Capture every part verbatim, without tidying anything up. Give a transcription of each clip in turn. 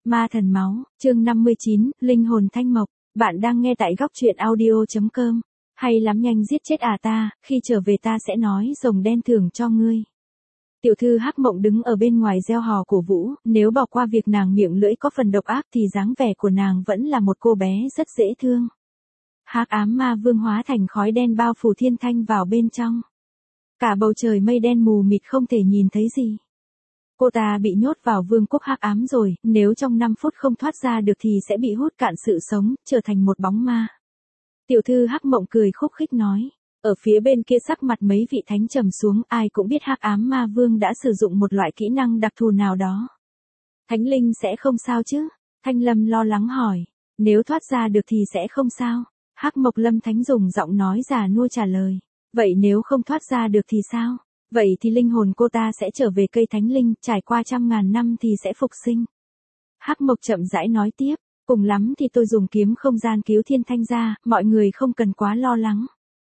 Ma thần máu, chương năm mươi chín, linh hồn thanh mộc. Bạn đang nghe tại góc truyện audio chấm com. Hay lắm, nhanh giết chết à ta, khi trở về ta sẽ nói rồng đen thưởng cho ngươi. Tiểu thư Hắc Mộng đứng ở bên ngoài reo hò cổ vũ, nếu bỏ qua việc nàng miệng lưỡi có phần độc ác thì dáng vẻ của nàng vẫn là một cô bé rất dễ thương. Hắc ám ma vương hóa thành khói đen bao phủ Thiên Thanh vào bên trong. Cả bầu trời mây đen mù mịt không thể nhìn thấy gì. Cô ta bị nhốt vào vương quốc hắc ám rồi, nếu trong năm phút không thoát ra được thì sẽ bị hút cạn sự sống, trở thành một bóng ma. Tiểu thư Hắc Mộng cười khúc khích nói. Ở phía bên kia sắc mặt mấy vị thánh trầm xuống, ai cũng biết hắc ám ma vương đã sử dụng một loại kỹ năng đặc thù nào đó. Thánh linh sẽ không sao chứ? Thanh Lâm lo lắng hỏi. Nếu thoát ra được thì sẽ không sao. Hắc Mộc Lâm Thánh dùng giọng nói già nua trả lời. Vậy nếu không thoát ra được thì sao? Vậy thì linh hồn cô ta sẽ trở về cây thánh linh, trải qua trăm ngàn năm thì sẽ phục sinh. Hắc Mộc chậm rãi nói tiếp, cùng lắm thì tôi dùng kiếm không gian cứu Thiên Thanh ra, mọi người không cần quá lo lắng.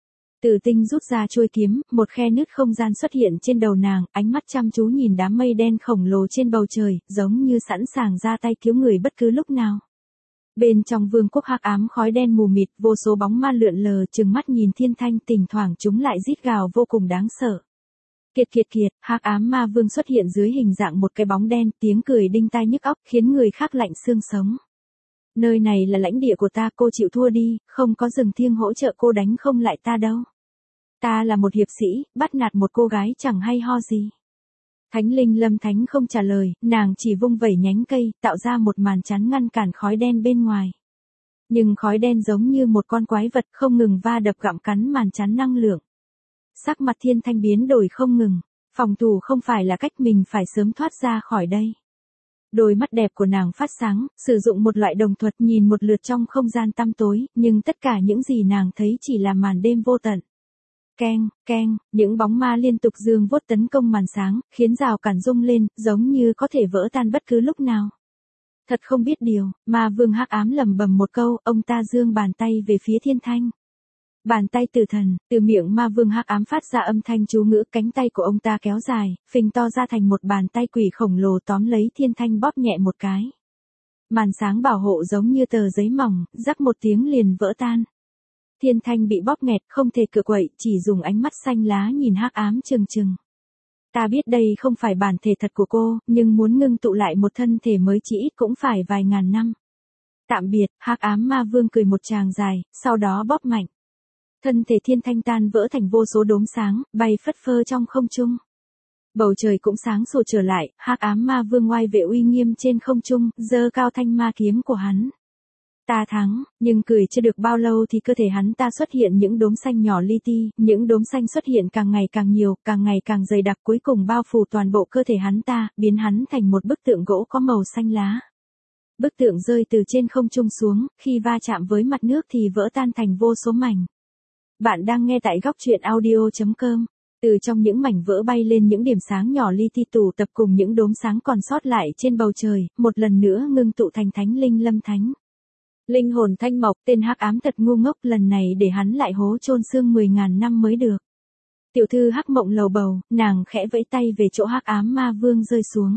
Tử Tinh rút ra chuôi kiếm, một khe nứt không gian xuất hiện trên đầu nàng, ánh mắt chăm chú nhìn đám mây đen khổng lồ trên bầu trời, giống như sẵn sàng ra tay cứu người bất cứ lúc nào. Bên trong vương quốc hắc ám khói đen mù mịt, vô số bóng ma lượn lờ trừng mắt nhìn Thiên Thanh, thỉnh thoảng chúng lại rít gào vô cùng đáng sợ. Kiệt kiệt kiệt, hắc ám ma vương xuất hiện dưới hình dạng một cái bóng đen, tiếng cười đinh tai nhức óc, khiến người khác lạnh xương sống. Nơi này là lãnh địa của ta, cô chịu thua đi, không có rừng thiêng hỗ trợ cô đánh không lại ta đâu. Ta là một hiệp sĩ, bắt nạt một cô gái chẳng hay ho gì. Thánh linh Lâm Thánh không trả lời, nàng chỉ vung vẩy nhánh cây, tạo ra một màn chắn ngăn cản khói đen bên ngoài. Nhưng khói đen giống như một con quái vật không ngừng va đập gặm cắn màn chắn năng lượng. Sắc mặt Thiên Thanh biến đổi không ngừng, phòng thủ không phải là cách, mình phải sớm thoát ra khỏi đây. Đôi mắt đẹp của nàng phát sáng, sử dụng một loại đồng thuật nhìn một lượt trong không gian tăm tối, nhưng tất cả những gì nàng thấy chỉ là màn đêm vô tận. Keng, keng, những bóng ma liên tục giương vuốt tấn công màn sáng, khiến rào cản rung lên, giống như có thể vỡ tan bất cứ lúc nào. Thật không biết điều, ma vương hắc ám lẩm bẩm một câu, ông ta giương bàn tay về phía Thiên Thanh. Bàn tay tử thần, từ miệng ma vương hắc ám phát ra âm thanh chú ngữ, cánh tay của ông ta kéo dài, phình to ra thành một bàn tay quỷ khổng lồ tóm lấy Thiên Thanh bóp nhẹ một cái. Màn sáng bảo hộ giống như tờ giấy mỏng, rắc một tiếng liền vỡ tan. Thiên Thanh bị bóp nghẹt, không thể cựa quậy, chỉ dùng ánh mắt xanh lá nhìn hắc ám trừng trừng. Ta biết đây không phải bản thể thật của cô, nhưng muốn ngưng tụ lại một thân thể mới chỉ ít cũng phải vài ngàn năm. Tạm biệt, hắc ám ma vương cười một tràng dài, sau đó bóp mạnh. Thân thể Thiên Thanh tan vỡ thành vô số đốm sáng, bay phất phơ trong không trung. Bầu trời cũng sáng sủa trở lại, hắc ám ma vương oai vệ uy nghiêm trên không trung, giơ cao thanh ma kiếm của hắn. Ta thắng, nhưng cười chưa được bao lâu thì cơ thể hắn ta xuất hiện những đốm xanh nhỏ li ti, những đốm xanh xuất hiện càng ngày càng nhiều, càng ngày càng dày đặc, cuối cùng bao phủ toàn bộ cơ thể hắn ta, biến hắn thành một bức tượng gỗ có màu xanh lá. Bức tượng rơi từ trên không trung xuống, khi va chạm với mặt nước thì vỡ tan thành vô số mảnh. Bạn đang nghe tại góc truyện audio chấm com. Từ trong những mảnh vỡ bay lên những điểm sáng nhỏ li ti tụ tập cùng những đốm sáng còn sót lại trên bầu trời, một lần nữa ngưng tụ thành thánh linh Lâm Thánh. Linh hồn thanh mộc, tên hắc ám thật ngu ngốc, lần này để hắn lại hố chôn xương mười ngàn năm mới được. Tiểu thư Hắc Mộng lầu bầu, nàng khẽ vẫy tay về chỗ hắc ám ma vương rơi xuống.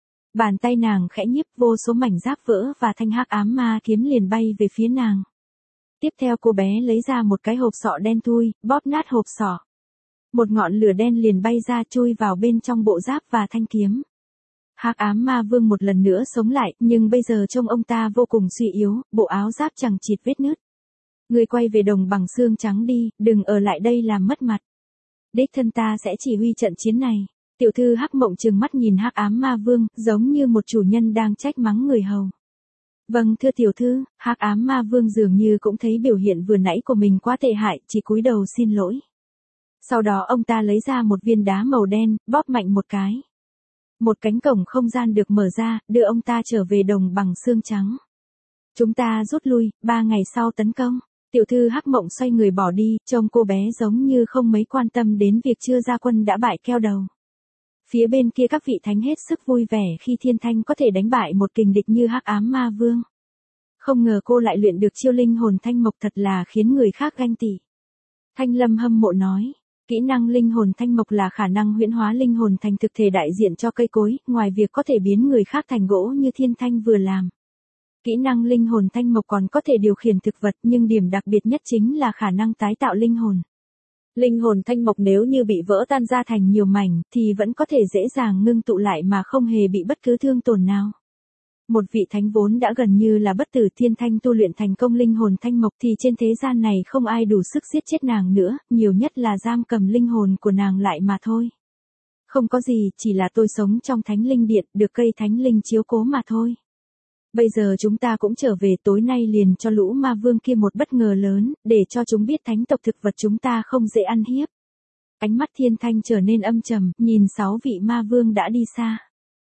Bàn tay nàng khẽ nhíp, vô số mảnh giáp vỡ và thanh hắc ám ma kiếm liền bay về phía nàng. Tiếp theo cô bé lấy ra một cái hộp sọ đen thui, bóp nát hộp sọ. Một ngọn lửa đen liền bay ra chui vào bên trong bộ giáp và thanh kiếm. Hắc ám ma vương một lần nữa sống lại, nhưng bây giờ trông ông ta vô cùng suy yếu, bộ áo giáp chẳng chịt vết nứt. Người quay về đồng bằng xương trắng đi, đừng ở lại đây làm mất mặt. Đích thân ta sẽ chỉ huy trận chiến này. Tiểu thư Hắc Mộng trừng mắt nhìn hắc ám ma vương, giống như một chủ nhân đang trách mắng người hầu. Vâng thưa tiểu thư, hắc ám ma vương dường như cũng thấy biểu hiện vừa nãy của mình quá tệ hại, chỉ cúi đầu xin lỗi. Sau đó ông ta lấy ra một viên đá màu đen, bóp mạnh một cái. Một cánh cổng không gian được mở ra, đưa ông ta trở về đồng bằng xương trắng. Chúng ta rút lui, ba ngày sau tấn công. Tiểu thư Hắc Mộng xoay người bỏ đi, trông cô bé giống như không mấy quan tâm đến việc chưa ra quân đã bại keo đầu. Phía bên kia các vị thánh hết sức vui vẻ khi Thiên Thanh có thể đánh bại một kình địch như hắc ám ma vương. Không ngờ cô lại luyện được chiêu linh hồn thanh mộc, thật là khiến người khác ganh tị. Thanh Lâm hâm mộ nói, Kỹ năng linh hồn thanh mộc là khả năng huyễn hóa linh hồn thành thực thể đại diện cho cây cối, ngoài việc có thể biến người khác thành gỗ như Thiên Thanh vừa làm. Kỹ năng linh hồn thanh mộc còn có thể điều khiển thực vật, nhưng điểm đặc biệt nhất chính là khả năng tái tạo linh hồn. Linh hồn thanh mộc nếu như bị vỡ tan ra thành nhiều mảnh, thì vẫn có thể dễ dàng ngưng tụ lại mà không hề bị bất cứ thương tổn nào. Một vị thánh vốn đã gần như là bất tử, Thiên Thanh tu luyện thành công linh hồn thanh mộc thì trên thế gian này không ai đủ sức giết chết nàng nữa, nhiều nhất là giam cầm linh hồn của nàng lại mà thôi. Không có gì, chỉ là tôi sống trong thánh linh điện, được cây thánh linh chiếu cố mà thôi. Bây giờ chúng ta cũng trở về, tối nay liền cho lũ ma vương kia một bất ngờ lớn, để cho chúng biết thánh tộc thực vật chúng ta không dễ ăn hiếp. Ánh mắt Thiên Thanh trở nên âm trầm, nhìn sáu vị ma vương đã đi xa.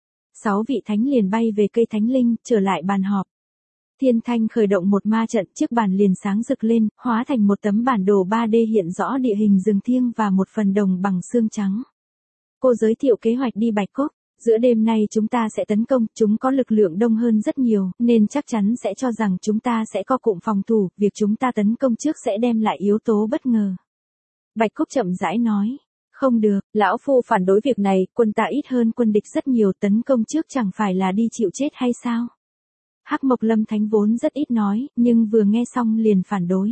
Sáu vị thánh liền bay về cây thánh linh, trở lại bàn họp. Thiên Thanh khởi động một ma trận, chiếc bàn liền sáng rực lên, hóa thành một tấm bản đồ ba D hiện rõ địa hình rừng thiêng và một phần đồng bằng xương trắng. Cô giới thiệu kế hoạch đi Bạch Cốc. Giữa đêm nay chúng ta sẽ tấn công, chúng có lực lượng đông hơn rất nhiều, nên chắc chắn sẽ cho rằng chúng ta sẽ có cụm phòng thủ, việc chúng ta tấn công trước sẽ đem lại yếu tố bất ngờ. Bạch Cúc chậm rãi nói, không được, lão phu phản đối việc này, quân ta ít hơn quân địch rất nhiều, tấn công trước chẳng phải là đi chịu chết hay sao? Hắc Mộc Lâm Thánh vốn rất ít nói, nhưng vừa nghe xong liền phản đối.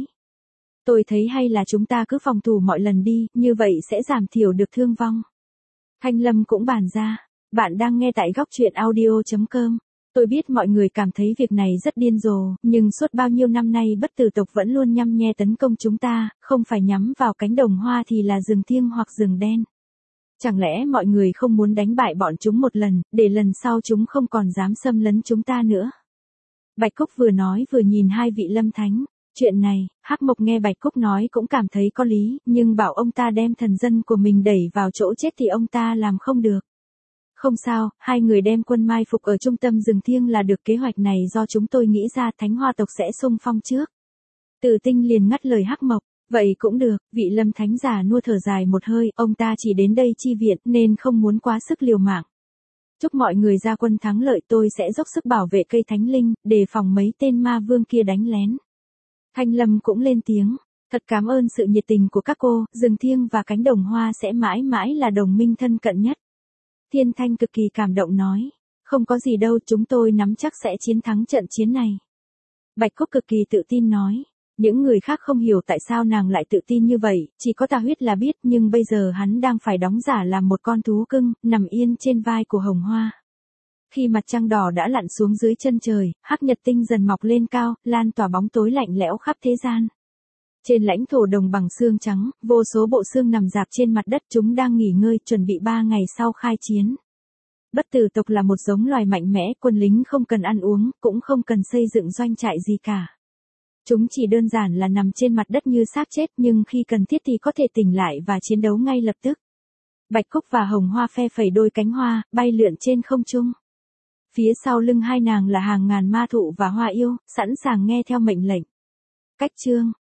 Tôi thấy hay là chúng ta cứ phòng thủ mọi lần đi, như vậy sẽ giảm thiểu được thương vong. Thanh Lâm cũng bàn ra. Bạn đang nghe tại góc truyện audio chấm com. Tôi biết mọi người cảm thấy việc này rất điên rồ, nhưng suốt bao nhiêu năm nay bất tử tộc vẫn luôn nhăm nhe tấn công chúng ta, không phải nhắm vào cánh đồng hoa thì là rừng thiêng hoặc rừng đen. Chẳng lẽ mọi người không muốn đánh bại bọn chúng một lần, để lần sau chúng không còn dám xâm lấn chúng ta nữa? Bạch Cúc vừa nói vừa nhìn hai vị lâm thánh. Chuyện này, Hắc Mộc nghe Bạch Cúc nói cũng cảm thấy có lý, nhưng bảo ông ta đem thần dân của mình đẩy vào chỗ chết thì ông ta làm không được. Không sao, hai người đem quân mai phục ở trung tâm rừng thiêng là được, kế hoạch này do chúng tôi nghĩ ra, Thánh Hoa tộc sẽ xung phong trước. Tử Tinh liền ngắt lời Hắc Mộc, vậy cũng được, vị lâm thánh già nua thở dài một hơi, ông ta chỉ đến đây chi viện nên không muốn quá sức liều mạng. Chúc mọi người ra quân thắng lợi, tôi sẽ dốc sức bảo vệ cây thánh linh, đề phòng mấy tên ma vương kia đánh lén. Thanh Lâm cũng lên tiếng, thật cảm ơn sự nhiệt tình của các cô, rừng thiêng và cánh đồng hoa sẽ mãi mãi là đồng minh thân cận nhất. Thiên Thanh cực kỳ cảm động nói, không có gì đâu, chúng tôi nắm chắc sẽ chiến thắng trận chiến này. Bạch Cúc cực kỳ tự tin nói, những người khác không hiểu tại sao nàng lại tự tin như vậy, chỉ có Tà Huyết là biết, nhưng bây giờ hắn đang phải đóng giả làm một con thú cưng, nằm yên trên vai của Hồng Hoa. Khi mặt trăng đỏ đã lặn xuống dưới chân trời, hắc nhật tinh dần mọc lên cao, lan tỏa bóng tối lạnh lẽo khắp thế gian. Trên lãnh thổ đồng bằng xương trắng, vô số bộ xương nằm rạp trên mặt đất, chúng đang nghỉ ngơi, chuẩn bị ba ngày sau khai chiến. Bất tử tộc là một giống loài mạnh mẽ, quân lính không cần ăn uống, cũng không cần xây dựng doanh trại gì cả. Chúng chỉ đơn giản là nằm trên mặt đất như xác chết, nhưng khi cần thiết thì có thể tỉnh lại và chiến đấu ngay lập tức. Bạch Cúc và Hồng Hoa phe phẩy đôi cánh hoa, bay lượn trên không trung. Phía sau lưng hai nàng là hàng ngàn ma thụ và hoa yêu, sẵn sàng nghe theo mệnh lệnh. Cách chương